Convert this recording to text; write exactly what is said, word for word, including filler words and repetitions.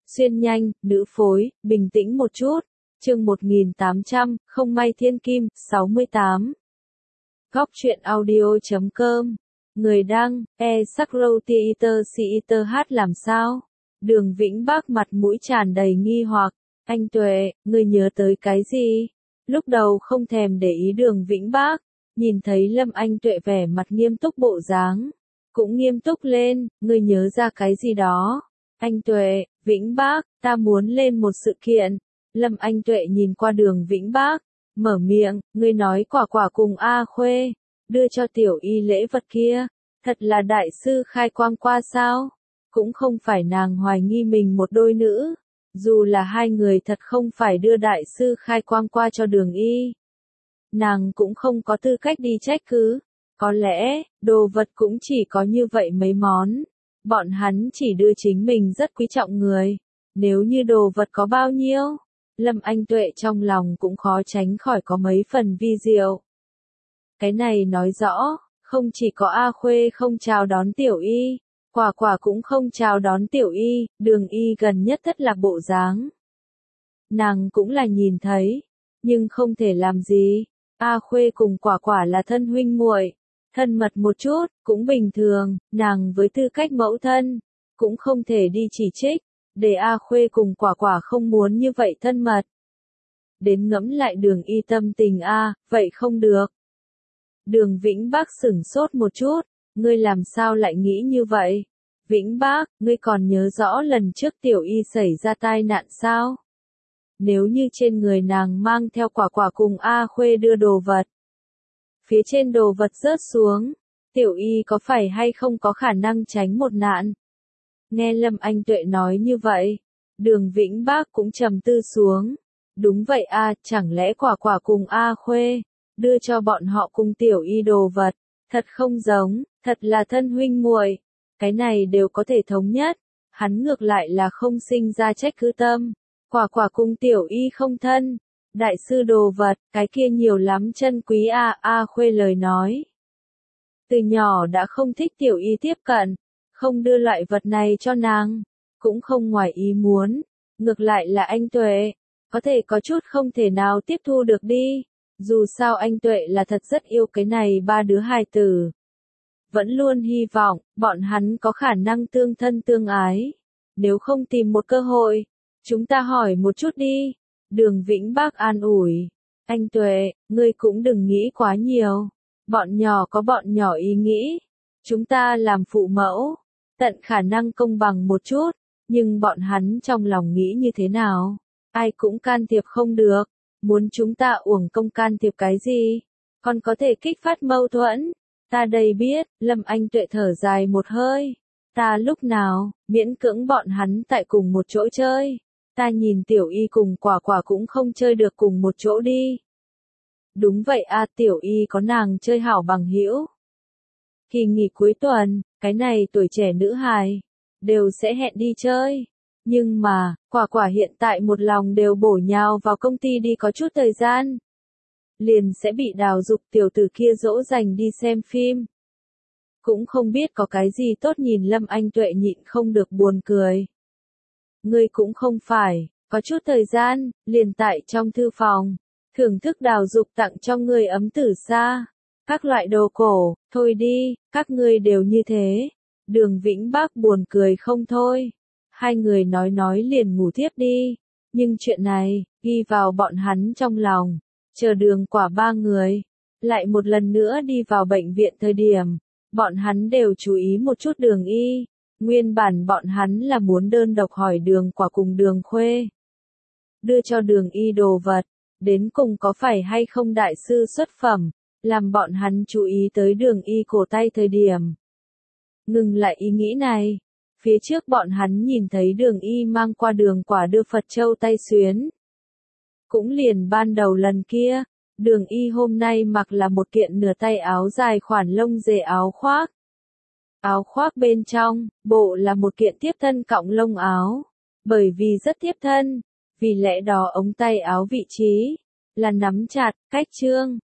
Xuyên nhanh, nữ phối, bình tĩnh một chút. Chương một nghìn tám trăm, không may thiên kim, sáu mươi tám. Góc truyện audio chấm com. Người đăng, e sắc râu theater theater hát làm sao? Đường Vĩnh Bắc mặt mũi tràn đầy nghi hoặc. Anh Tuệ, ngươi nhớ tới cái gì? Lúc đầu không thèm để ý Đường Vĩnh Bắc, nhìn thấy Lâm Anh Tuệ vẻ mặt nghiêm túc bộ dáng, cũng nghiêm túc lên, ngươi nhớ ra cái gì đó? Anh Tuệ, Vĩnh Bắc, ta muốn lên một sự kiện. Lâm Anh Tuệ nhìn qua Đường Vĩnh Bắc, mở miệng, ngươi nói Quả Quả cùng A Khuê, đưa cho Tiểu Y lễ vật kia, thật là đại sư khai quang qua sao? Cũng không phải nàng hoài nghi mình một đôi nữ, dù là hai người thật không phải đưa đại sư khai quang qua cho Đường Y. Nàng cũng không có tư cách đi trách cứ, có lẽ, đồ vật cũng chỉ có như vậy mấy món. Bọn hắn chỉ đưa chính mình rất quý trọng người, nếu như đồ vật có bao nhiêu, Lâm Anh Tuệ trong lòng cũng khó tránh khỏi có mấy phần vi diệu. Cái này nói rõ, không chỉ có A Khuê không chào đón Tiểu Y, Quả Quả cũng không chào đón Tiểu Y, Đường Y gần nhất thất lạc bộ dáng. Nàng cũng là nhìn thấy, nhưng không thể làm gì, A Khuê cùng Quả Quả là thân huynh muội, thân mật một chút, cũng bình thường, nàng với tư cách mẫu thân, cũng không thể đi chỉ trích, để A Khuê cùng Quả Quả không muốn như vậy thân mật. Đến ngẫm lại Đường Y tâm tình A, vậy không được. Đường Vĩnh Bắc sửng sốt một chút, ngươi làm sao lại nghĩ như vậy? Vĩnh Bắc, ngươi còn nhớ rõ lần trước Tiểu Y xảy ra tai nạn sao? Nếu như trên người nàng mang theo Quả Quả cùng A Khuê đưa đồ vật, phía trên đồ vật rớt xuống, Tiểu Y có phải hay không có khả năng tránh một nạn? Nghe Lâm Anh Tuệ nói như vậy, Đường Vĩnh Bắc cũng trầm tư xuống. Đúng vậy a, chẳng lẽ Quả Quả cùng A Khuê, đưa cho bọn họ cùng Tiểu Y đồ vật, thật không giống, thật là thân huynh muội, cái này đều có thể thống nhất, hắn ngược lại là không sinh ra trách cứ tâm. Quả Quả cùng Tiểu Y không thân, đại sư đồ vật, cái kia nhiều lắm chân quý a. A Khuê lời nói, từ nhỏ đã không thích Tiểu Y tiếp cận, không đưa loại vật này cho nàng, cũng không ngoài ý muốn, ngược lại là anh Tuệ, có thể có chút không thể nào tiếp thu được đi, dù sao anh Tuệ là thật rất yêu cái này ba đứa hài tử. Vẫn luôn hy vọng, bọn hắn có khả năng tương thân tương ái, nếu không tìm một cơ hội, chúng ta hỏi một chút đi. Đường Vĩnh Bắc an ủi, anh Tuệ, ngươi cũng đừng nghĩ quá nhiều, bọn nhỏ có bọn nhỏ ý nghĩ, chúng ta làm phụ mẫu, tận khả năng công bằng một chút, nhưng bọn hắn trong lòng nghĩ như thế nào, ai cũng can thiệp không được, muốn chúng ta uổng công can thiệp cái gì, còn có thể kích phát mâu thuẫn. Ta đây biết, Lâm Anh Tuệ thở dài một hơi, ta lúc nào, miễn cưỡng bọn hắn tại cùng một chỗ chơi, ta nhìn Tiểu Y cùng Quả Quả cũng không chơi được cùng một chỗ đi. Đúng vậy a, Tiểu Y có nàng chơi hảo bằng hữu. Kỳ nghỉ cuối tuần, cái này tuổi trẻ nữ hài, đều sẽ hẹn đi chơi. Nhưng mà, Quả Quả hiện tại một lòng đều bổ nhào vào công ty đi có chút thời gian. Liền sẽ bị Đào Dục tiểu tử kia dỗ dành đi xem phim. Cũng không biết có cái gì tốt nhìn Lâm Anh Tuệ nhịn không được buồn cười. Ngươi cũng không phải, có chút thời gian, liền tại trong thư phòng, thưởng thức Đào Dục tặng cho ngươi ấm tử sa, các loại đồ cổ, thôi đi, các ngươi đều như thế. Đường Vĩnh Bắc buồn cười không thôi. Hai người nói nói liền ngủ tiếp đi, nhưng chuyện này, ghi vào bọn hắn trong lòng. Chờ Đường Quả ba người, lại một lần nữa đi vào bệnh viện thời điểm, bọn hắn đều chú ý một chút Đường Y, nguyên bản bọn hắn là muốn đơn độc hỏi Đường Quả cùng Đường Khuê. Đưa cho Đường Y đồ vật, đến cùng có phải hay không đại sư xuất phẩm, làm bọn hắn chú ý tới Đường Y cổ tay thời điểm. Ngừng lại ý nghĩ này, phía trước bọn hắn nhìn thấy Đường Y mang qua Đường Quả đưa Phật châu tay xuyến. Cũng liền ban đầu lần kia, Đường Y hôm nay mặc là một kiện nửa tay áo dài khoản lông dề áo khoác. Áo khoác bên trong, bộ là một kiện tiếp thân cọng lông áo. Bởi vì rất tiếp thân, vì lẽ đó ống tay áo vị trí, là nắm chặt, cách trương,